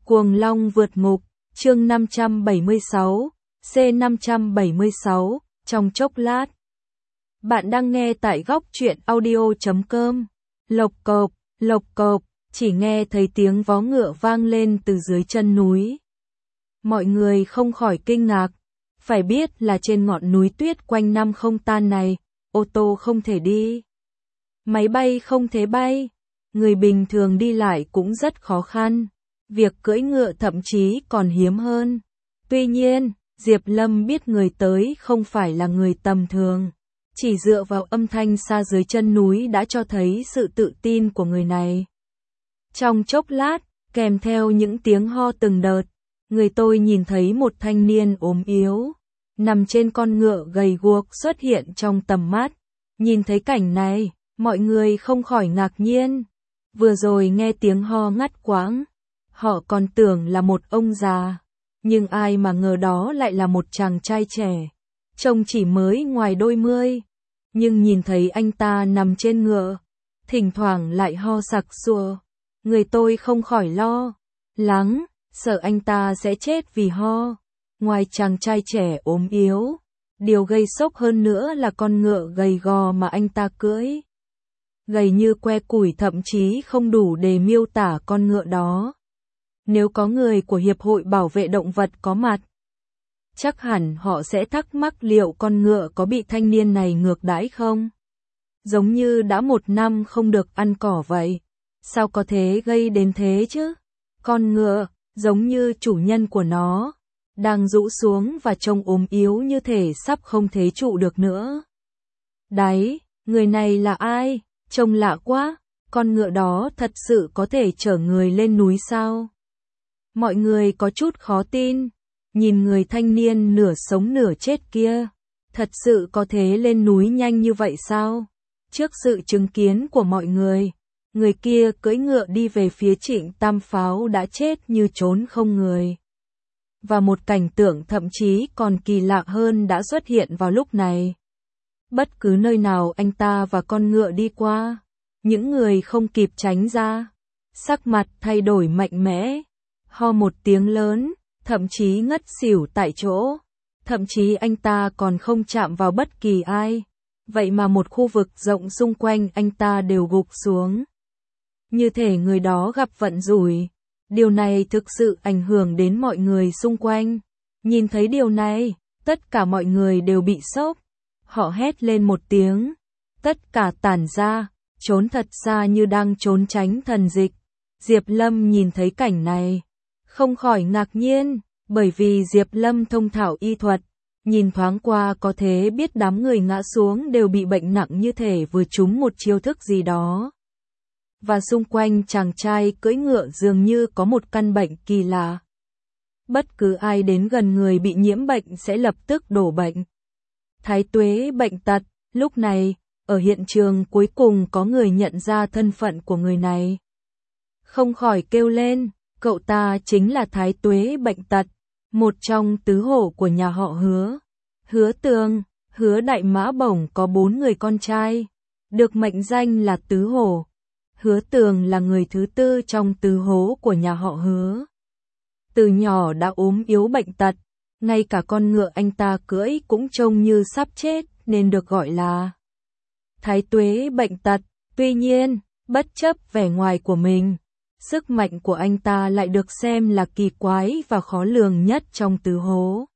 Cuồng Long vượt ngục, chương 576, C576, trong chốc lát. Bạn đang nghe tại góc truyện audio.com. Lộc cộc, chỉ nghe thấy tiếng vó ngựa vang lên từ dưới chân núi. Mọi người không khỏi kinh ngạc, phải biết là trên ngọn núi tuyết quanh năm không tan này, ô tô không thể đi, máy bay không thể bay, người bình thường đi lại cũng rất khó khăn. Việc cưỡi ngựa thậm chí còn hiếm hơn. Tuy nhiên, Diệp Lâm biết người tới không phải là người tầm thường. Chỉ dựa vào âm thanh xa dưới chân núi đã cho thấy sự tự tin của người này. Trong chốc lát, kèm theo những tiếng ho từng đợt, người tôi nhìn thấy một thanh niên ốm yếu, nằm trên con ngựa gầy guộc xuất hiện trong tầm mắt. Nhìn thấy cảnh này, mọi người không khỏi ngạc nhiên. Vừa rồi nghe tiếng ho ngắt quãng, họ còn tưởng là một ông già, nhưng ai mà ngờ đó lại là một chàng trai trẻ, trông chỉ mới ngoài đôi mươi, nhưng nhìn thấy anh ta nằm trên ngựa, thỉnh thoảng lại ho sặc sụa, người tôi không khỏi lo lắng, sợ anh ta sẽ chết vì ho. Ngoài chàng trai trẻ ốm yếu, điều gây sốc hơn nữa là con ngựa gầy gò mà anh ta cưỡi. Gầy như que củi thậm chí không đủ để miêu tả con ngựa đó. Nếu có người của Hiệp hội Bảo vệ Động vật có mặt, chắc hẳn họ sẽ thắc mắc liệu con ngựa có bị thanh niên này ngược đãi không? Giống như đã 1 năm không được ăn cỏ vậy. Sao có thể gây đến thế chứ? Con ngựa, giống như chủ nhân của nó, đang rũ xuống và trông ốm yếu như thể sắp không thể trụ được nữa. Đấy, người này là ai? Trông lạ quá, con ngựa đó thật sự có thể chở người lên núi sao? Mọi người có chút khó tin, nhìn người thanh niên nửa sống nửa chết kia, thật sự có thể lên núi nhanh như vậy sao? Trước sự chứng kiến của mọi người kia cưỡi ngựa đi về phía Trịnh Tam Pháo đã chết như trốn không người. Và một cảnh tượng thậm chí còn kỳ lạ hơn đã xuất hiện vào lúc này. Bất cứ nơi nào anh ta và con ngựa đi qua, những người không kịp tránh ra, sắc mặt thay đổi mạnh mẽ, ho một tiếng lớn, thậm chí ngất xỉu tại chỗ, thậm chí anh ta còn không chạm vào bất kỳ ai, vậy mà một khu vực rộng xung quanh anh ta đều gục xuống. Như thể người đó gặp vận rủi, điều này thực sự ảnh hưởng đến mọi người xung quanh. Nhìn thấy điều này, tất cả mọi người đều bị sốc, họ hét lên một tiếng, tất cả tản ra, trốn thật xa như đang trốn tránh thần dịch. Diệp Lâm nhìn thấy cảnh này, không khỏi ngạc nhiên, bởi vì Diệp Lâm thông thạo y thuật, nhìn thoáng qua có thể biết đám người ngã xuống đều bị bệnh nặng như thể vừa trúng một chiêu thức gì đó. Và xung quanh chàng trai cưỡi ngựa dường như có một căn bệnh kỳ lạ. Bất cứ ai đến gần người bị nhiễm bệnh sẽ lập tức đổ bệnh. Thái tuế bệnh tật. Lúc này, ở hiện trường cuối cùng có người nhận ra thân phận của người này. Không khỏi kêu lên, cậu ta chính là Thái tuế bệnh tật, một trong tứ hổ của nhà họ Hứa. Hứa Tường, Hứa Đại Mã Bổng có 4 người con trai, được mệnh danh là tứ hổ. Hứa Tường là người thứ 4 trong tứ hổ của nhà họ Hứa. Từ nhỏ đã ốm yếu bệnh tật, ngay cả con ngựa anh ta cưỡi cũng trông như sắp chết nên được gọi là Thái tuế bệnh tật. Tuy nhiên, bất chấp vẻ ngoài của mình, sức mạnh của anh ta lại được xem là kỳ quái và khó lường nhất trong tứ hố.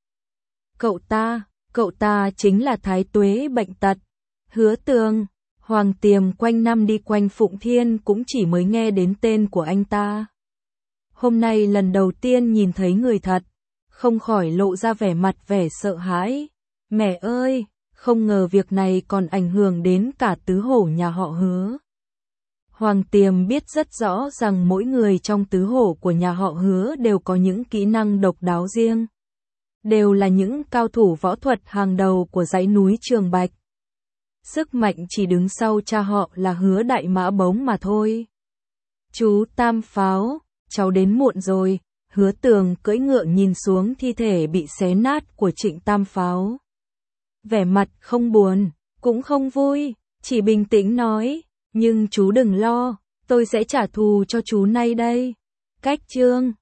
Cậu ta chính là Thái tuế bệnh tật. Hứa Tường, Hoàng Tiềm quanh năm đi quanh Phụng Thiên cũng chỉ mới nghe đến tên của anh ta. Hôm nay lần đầu tiên nhìn thấy người thật, không khỏi lộ ra vẻ sợ hãi. Mẹ ơi, không ngờ việc này còn ảnh hưởng đến cả tứ hổ nhà họ Hứa. Hoàng Tiềm biết rất rõ rằng mỗi người trong tứ hổ của nhà họ Hứa đều có những kỹ năng độc đáo riêng. Đều là những cao thủ võ thuật hàng đầu của dãy núi Trường Bạch. Sức mạnh chỉ đứng sau cha họ là Hứa Đại Mã Bống mà thôi. Chú Tam Pháo, cháu đến muộn rồi. Hứa Tường cưỡi ngựa nhìn xuống thi thể bị xé nát của Trịnh Tam Pháo. Vẻ mặt không buồn, cũng không vui, chỉ bình tĩnh nói, nhưng chú đừng lo, tôi sẽ trả thù cho chú nay đây. Cách chương